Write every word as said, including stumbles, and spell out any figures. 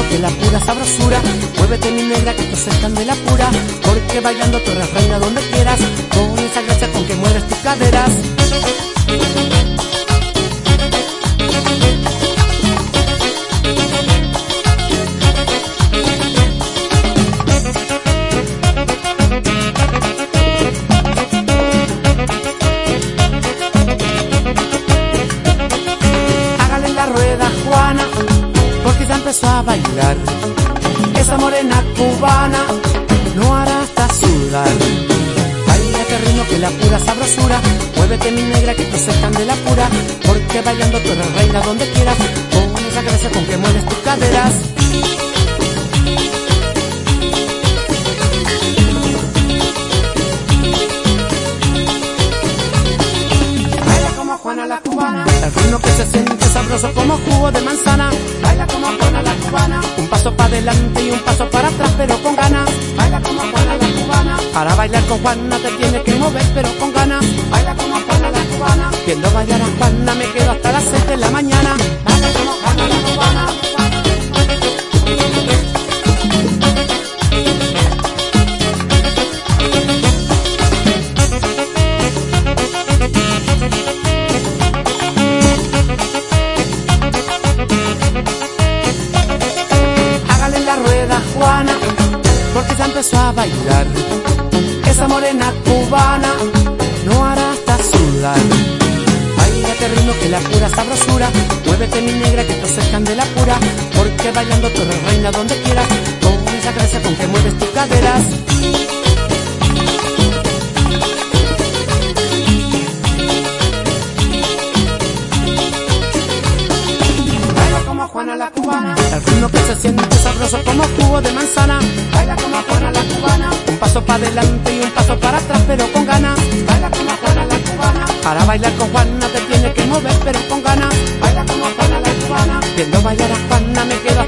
que la pura sabrosura. Muévete mi negra que tus están de la pura, porque bailando tú eres reina donde quieras, con esa gracia con que mueves tus caderas. Hágale la rueda, Juana, porque ya empezó a bailar. Esa morena cubana no hará hasta sudar. Baila este ritmo que la pura sabrosura. Muévete mi negra que tus están de la pura, porque bailando tú eres reina donde quieras, con esa gracia con que mueves tus caderas. Baila como Juana la cubana, el ritmo que se siente sabroso como jugo de manzana. Baila como Juana la cubana, un paso para adelante y un paso para atrás pero con ganas. Baila como Juana la cubana, para bailar con Juana te tienes que mover pero con ganas. Baila como Juana la cubana, viendo bailar a Juana me quedo hasta las seis de la mañana. Baila como Juana la cubana. Hágale la rueda, Juana, porque ya empezó a bailar. Esa morena cubana no hará hasta sudar. Baila este ritmo que la pura sabrosura. Muévete mi negra que te acercan de la pura, porque bailando tú eres reina donde quieras, con esa gracia con que mueves tus caderas. Baila como Juana la cubana, el ritmo que se siente sabroso como jugo de manzana. Baila como Juana la cubana, un paso para adelante y un paso para atrás pero con ganas. Baila como Juana la cubana, para bailar con Juana te tienes que mover pero con ganas. Baila como Juana la cubana, viendo bailar a Juana me quedo